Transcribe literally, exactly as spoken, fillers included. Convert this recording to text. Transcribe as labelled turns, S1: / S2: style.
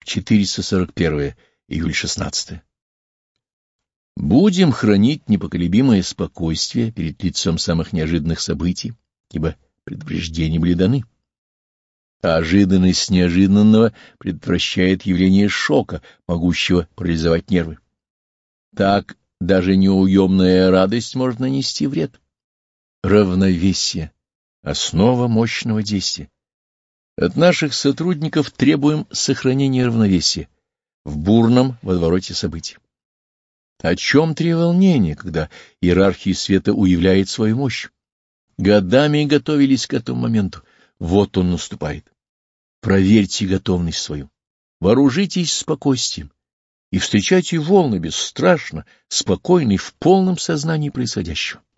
S1: четыреста сорок первое, июль шестнадцатое. Будем хранить непоколебимое спокойствие перед лицом самых неожиданных событий, ибо предупреждения были даны. Ожиданность неожиданного предотвращает явление шока, могущего парализовать нервы. Так даже неуемная радость может нанести вред. Равновесие — основа мощного действия. От наших сотрудников требуем сохранения равновесия в бурном водовороте событий. О чем треволнение, когда иерархия света уявляет свою мощь? Годами готовились к этому моменту. Вот он наступает. Проверьте готовность свою. Вооружитесь спокойствием и встречайте волны бесстрашно, спокойно и в полном сознании происходящего.